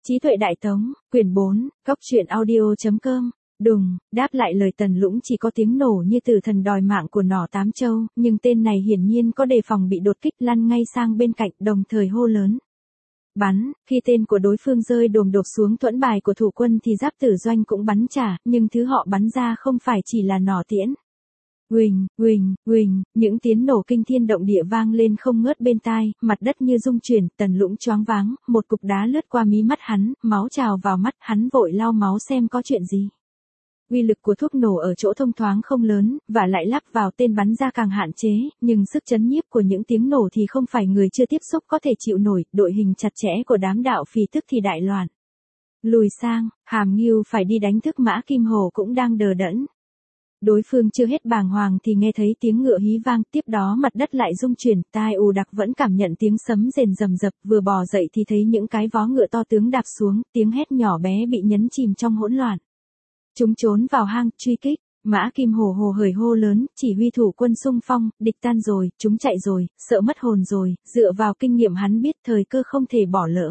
Trí tuệ đại tống, quyển 4, góc truyện audio.com. Đùng, đáp lại lời Tần Lũng chỉ có tiếng nổ như tử thần đòi mạng của nỏ tám châu, nhưng tên này hiển nhiên có đề phòng bị đột kích, lăn ngay sang bên cạnh, đồng thời hô lớn. Bắn, khi tên của đối phương rơi đồm đột xuống thuẫn bài của thủ quân thì giáp tử doanh cũng bắn trả, nhưng thứ họ bắn ra không phải chỉ là nỏ tiễn. Huỳnh, huỳnh, huỳnh, những tiếng nổ kinh thiên động địa vang lên không ngớt bên tai, mặt đất như rung chuyển, Tần Lũng choáng váng, một cục đá lướt qua mí mắt hắn, máu trào vào mắt, hắn vội lau máu xem có chuyện gì. Uy lực của thuốc nổ ở chỗ thông thoáng không lớn, và lại lắp vào tên bắn ra càng hạn chế, nhưng sức chấn nhiếp của những tiếng nổ thì không phải người chưa tiếp xúc có thể chịu nổi, đội hình chặt chẽ của đám đạo phì tức thì đại loạn. Lùi sang, Hàm Ngưu phải đi đánh thức Mã Kim Hổ cũng đang đờ đẫn. Đối phương chưa hết bàng hoàng thì nghe thấy tiếng ngựa hí vang, tiếp đó mặt đất lại rung chuyển, tai ù đặc vẫn cảm nhận tiếng sấm rền rầm rập, vừa bò dậy thì thấy những cái vó ngựa to tướng đạp xuống, tiếng hét nhỏ bé bị nhấn chìm trong hỗn loạn. Chúng trốn vào hang, truy kích, Mã Kim Hổ hồ hởi hô lớn, chỉ huy thủ quân xung phong, địch tan rồi, chúng chạy rồi, sợ mất hồn rồi, dựa vào kinh nghiệm hắn biết thời cơ không thể bỏ lỡ.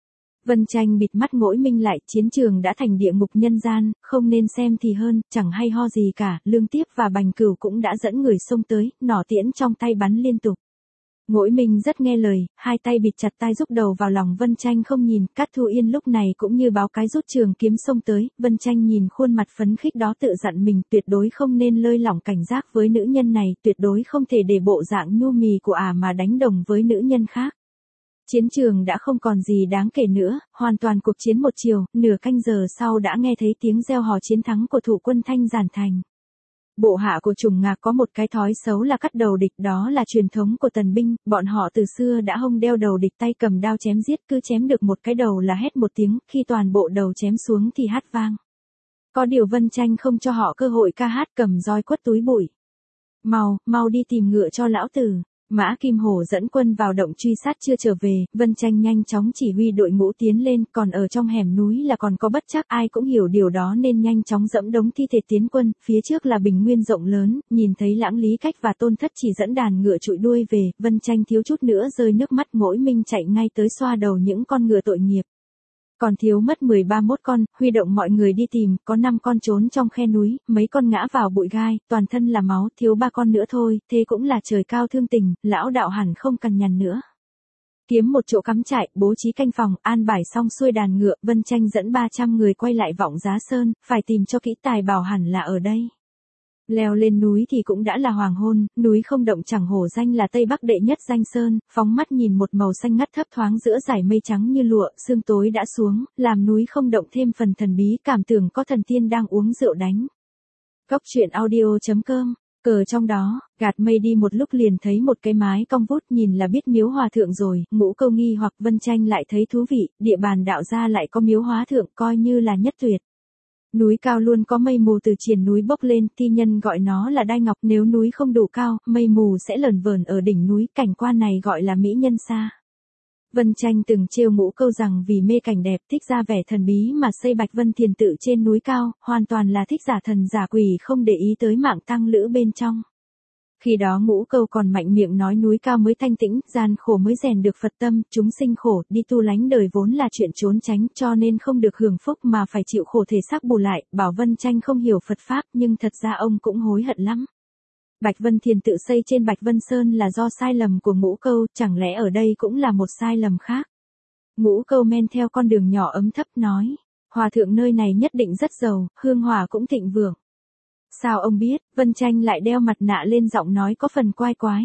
Vân Tranh bịt mắt ngỗi minh lại, chiến trường đã thành địa ngục nhân gian, không nên xem thì hơn, chẳng hay ho gì cả, Lương Tiếp và Bành Cửu cũng đã dẫn người xông tới, nỏ tiễn trong tay bắn liên tục. Ngỗi minh rất nghe lời, hai tay bịt chặt tai rúc đầu vào lòng Vân Tranh không nhìn, Cát Thu Yên lúc này cũng như báo cái rút trường kiếm xông tới, Vân Tranh nhìn khuôn mặt phấn khích đó tự dặn mình tuyệt đối không nên lơi lỏng cảnh giác với nữ nhân này, tuyệt đối không thể để bộ dạng nhu mì của mà đánh đồng với nữ nhân khác. Chiến trường đã không còn gì đáng kể nữa, hoàn toàn cuộc chiến một chiều, nửa canh giờ sau đã nghe thấy tiếng reo hò chiến thắng của thủ quân Thanh Giản Thành. Bộ hạ của Trùng Ngạc có một cái thói xấu là cắt đầu địch, đó là truyền thống của tần binh, bọn họ từ xưa đã hông đeo đầu địch, tay cầm đao chém giết, cứ chém được một cái đầu là hét một tiếng, khi toàn bộ đầu chém xuống thì hát vang. Có điều Vân Tranh không cho họ cơ hội ca hát, cầm roi quất túi bụi. Mau đi tìm ngựa cho lão tử. Mã Kim Hổ dẫn quân vào động truy sát chưa trở về, Vân Tranh nhanh chóng chỉ huy đội ngũ tiến lên, còn ở trong hẻm núi là còn có bất trắc, ai cũng hiểu điều đó nên nhanh chóng dẫm đống thi thể tiến quân, phía trước là bình nguyên rộng lớn, nhìn thấy Lãng Lý Cách và Tôn Thất chỉ dẫn đàn ngựa trụi đuôi về, Vân Tranh thiếu chút nữa rơi nước mắt, ngỗi minh chạy ngay tới xoa đầu những con ngựa tội nghiệp. Còn thiếu mất 13-11 con, huy động mọi người đi tìm, có 5 con trốn trong khe núi, mấy con ngã vào bụi gai, toàn thân là máu, thiếu 3 con nữa thôi, thế cũng là trời cao thương tình, lão đạo hẳn không cằn nhằn nữa. Kiếm một chỗ cắm trại, bố trí canh phòng, an bài xong xuôi đàn ngựa, Vân Tranh dẫn 300 người quay lại Vọng Giá Sơn, phải tìm cho kỹ tài bảo hẳn là ở đây. Leo lên núi thì cũng đã là hoàng hôn, núi Không Động chẳng hổ danh là Tây Bắc đệ nhất danh sơn, phóng mắt nhìn một màu xanh ngắt thấp thoáng giữa dải mây trắng như lụa, sương tối đã xuống, làm núi Không Động thêm phần thần bí, cảm tưởng có thần tiên đang uống rượu đánh. Góc truyện audio.com, cờ trong đó, gạt mây đi một lúc liền thấy một cái mái cong vút, nhìn là biết miếu hòa thượng rồi, Ngũ Câu nghi hoặc Vân Tranh lại thấy thú vị, địa bàn đạo gia lại có miếu hóa thượng, coi như là nhất tuyệt. Núi cao luôn có mây mù từ triền núi bốc lên, thi nhân gọi nó là đai ngọc, nếu núi không đủ cao, mây mù sẽ lởn vởn ở đỉnh núi, cảnh quan này gọi là mỹ nhân sa. Vân Tranh từng trêu Ngũ Câu rằng vì mê cảnh đẹp, thích ra vẻ thần bí mà xây Bạch Vân Thiền tự trên núi cao, hoàn toàn là thích giả thần giả quỷ, không để ý tới mạng tăng lữ bên trong. Khi đó Ngũ Câu còn mạnh miệng nói núi cao mới thanh tĩnh, gian khổ mới rèn được Phật tâm, chúng sinh khổ, đi tu lánh đời vốn là chuyện trốn tránh, cho nên không được hưởng phúc mà phải chịu khổ thể xác bù lại, bảo Vân Tranh không hiểu Phật Pháp, nhưng thật ra ông cũng hối hận lắm. Bạch Vân Thiền tự xây trên Bạch Vân Sơn là do sai lầm của Ngũ Câu, chẳng lẽ ở đây cũng là một sai lầm khác? Ngũ Câu men theo con đường nhỏ ấm thấp nói, hòa thượng nơi này nhất định rất giàu, hương hỏa cũng thịnh vượng. Sao ông biết? Vân Tranh lại đeo mặt nạ lên, giọng nói có phần quái quái.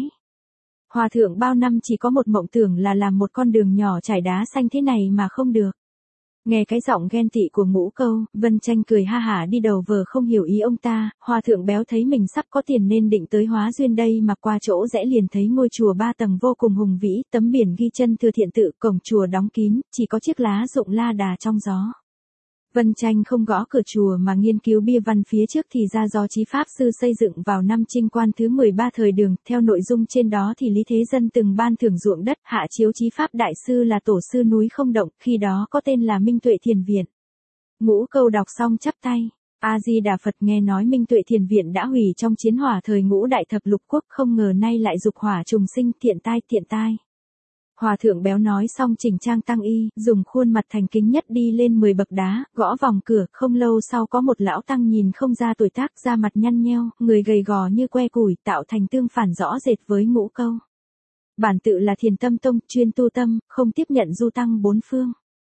Hòa thượng bao năm chỉ có một mộng tưởng là làm một con đường nhỏ trải đá xanh thế này mà không được. Nghe cái giọng ghen tị của Ngũ Câu, Vân Tranh cười ha hả đi đầu vờ không hiểu ý ông ta, hòa thượng béo thấy mình sắp có tiền nên định tới hóa duyên đây mà qua chỗ rẽ liền thấy ngôi chùa 3 tầng vô cùng hùng vĩ, tấm biển ghi chân Thừa Thiện tự, cổng chùa đóng kín, chỉ có chiếc lá rụng la đà trong gió. Vân Tranh không gõ cửa chùa mà nghiên cứu bia văn phía trước thì ra do Chí Pháp Sư xây dựng vào năm Trinh Quan thứ 13 thời Đường, theo nội dung trên đó thì Lý Thế Dân từng ban thưởng ruộng đất, hạ chiếu Chí Pháp Đại Sư là tổ sư núi Không Động, khi đó có tên là Minh Tuệ Thiền Viện. Ngũ Câu đọc xong chắp tay, A-di-đà Phật, nghe nói Minh Tuệ Thiền Viện đã hủy trong chiến hỏa thời Ngũ Đại Thập Lục Quốc, không ngờ nay lại dục hỏa trùng sinh, thiện tai. Hòa thượng béo nói xong chỉnh trang tăng y, dùng khuôn mặt thành kính nhất đi lên 10 bậc đá, gõ vòng cửa, không lâu sau có một lão tăng nhìn không ra tuổi tác, da mặt nhăn nheo, người gầy gò như que củi, tạo thành tương phản rõ rệt với Ngũ Câu. Bản tự là Thiền Tâm Tông, chuyên tu tâm, không tiếp nhận du tăng bốn phương.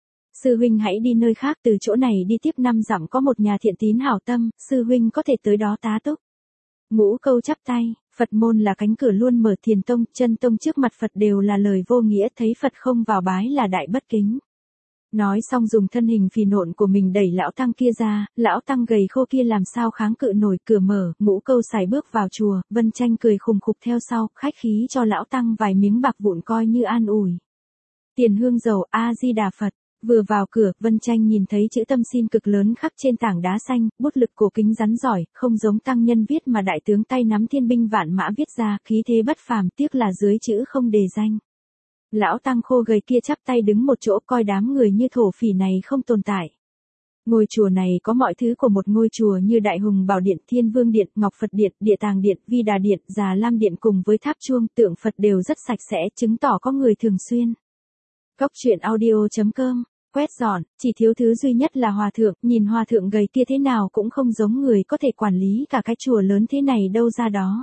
Sư huynh hãy đi nơi khác, từ chỗ này đi tiếp 5 dặm có một nhà thiện tín hảo tâm, sư huynh có thể tới đó tá túc. Ngũ Câu chắp tay, Phật môn là cánh cửa luôn mở, Thiền Tông, Chân Tông trước mặt Phật đều là lời vô nghĩa, thấy Phật không vào bái là đại bất kính. Nói xong dùng thân hình phì nộn của mình đẩy lão tăng kia ra, lão tăng gầy khô kia làm sao kháng cự nổi, cửa mở, Ngũ Câu sải bước vào chùa, Vân Tranh cười khùng khục theo sau, khách khí cho lão tăng vài miếng bạc vụn coi như an ủi. Tiền hương dầu, A Di Đà Phật. Vừa vào cửa, Vân Tranh nhìn thấy chữ tâm xin cực lớn khắc trên tảng đá xanh, bút lực cổ kính rắn giỏi, không giống tăng nhân viết mà đại tướng tay nắm thiên binh vạn mã viết ra, khí thế bất phàm, tiếc là dưới chữ không đề danh. Lão tăng khô gầy kia chắp tay đứng một chỗ coi đám người như thổ phỉ này không tồn tại. Ngôi chùa này có mọi thứ của một ngôi chùa như Đại Hùng Bảo Điện, Thiên Vương Điện, Ngọc Phật Điện, Địa Tàng Điện, Vi Đà Điện, Già Lam Điện cùng với tháp chuông, tượng Phật đều rất sạch sẽ, chứng tỏ có người thường xuyên. Góc truyện audio.com, quét dọn, chỉ thiếu thứ duy nhất là hòa thượng, nhìn hòa thượng gầy kia thế nào cũng không giống người có thể quản lý cả cái chùa lớn thế này đâu ra đó.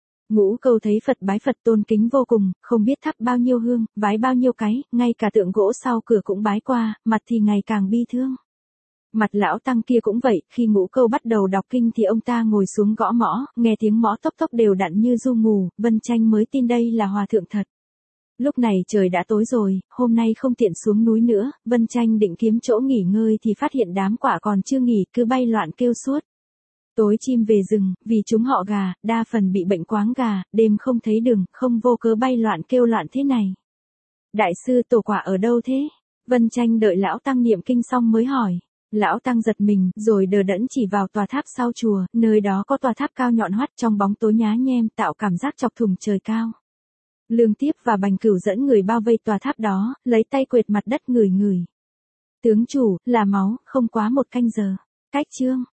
Ngũ Câu thấy Phật bái Phật tôn kính vô cùng, không biết thắp bao nhiêu hương, bái bao nhiêu cái, ngay cả tượng gỗ sau cửa cũng bái qua, mặt thì ngày càng bi thương. Mặt lão tăng kia cũng vậy, khi Ngũ Câu bắt đầu đọc kinh thì ông ta ngồi xuống gõ mõ, nghe tiếng mõ tốc tốc đều đặn như du ngủ, Vân Tranh mới tin đây là hòa thượng thật. Lúc này trời đã tối rồi, hôm nay không tiện xuống núi nữa, Vân Tranh định kiếm chỗ nghỉ ngơi thì phát hiện đám quạ còn chưa nghỉ, cứ bay loạn kêu suốt. Tối chim về rừng, vì chúng họ gà, đa phần bị bệnh quáng gà, đêm không thấy đường, không vô cớ bay loạn kêu loạn thế này. Đại sư tổ quả ở đâu thế? Vân Tranh đợi lão tăng niệm kinh xong mới hỏi. Lão tăng giật mình, rồi đờ đẫn chỉ vào tòa tháp sau chùa, nơi đó có tòa tháp cao nhọn hoắt trong bóng tối nhá nhem tạo cảm giác chọc thủng trời cao. Lương Tiếp và Bành Cửu dẫn người bao vây tòa tháp đó, lấy tay quệt mặt đất ngửi ngửi. Tướng chủ, là máu, không quá 1 canh giờ. Cách chương.